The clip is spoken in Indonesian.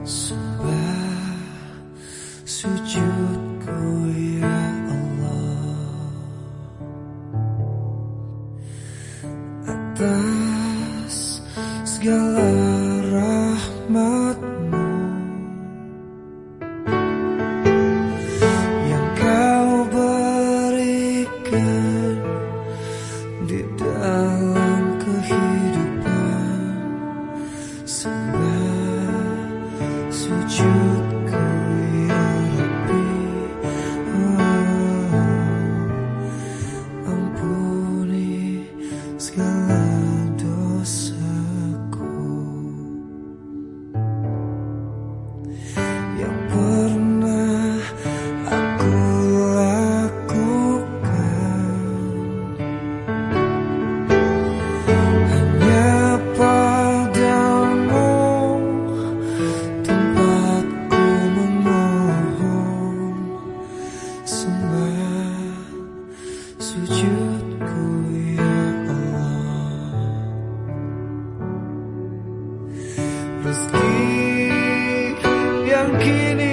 Sembah sujudku ya Allah, atas segala rahmat-Mu yang Kau berikan di dalam kehidupan. Sembah sujudku ya Rabbi, ampuni segala dosaku yang pernah aku lakukan. Hanya padamu tempatku memohon. Sembah sujudku ya Allah. Rezeki yang kini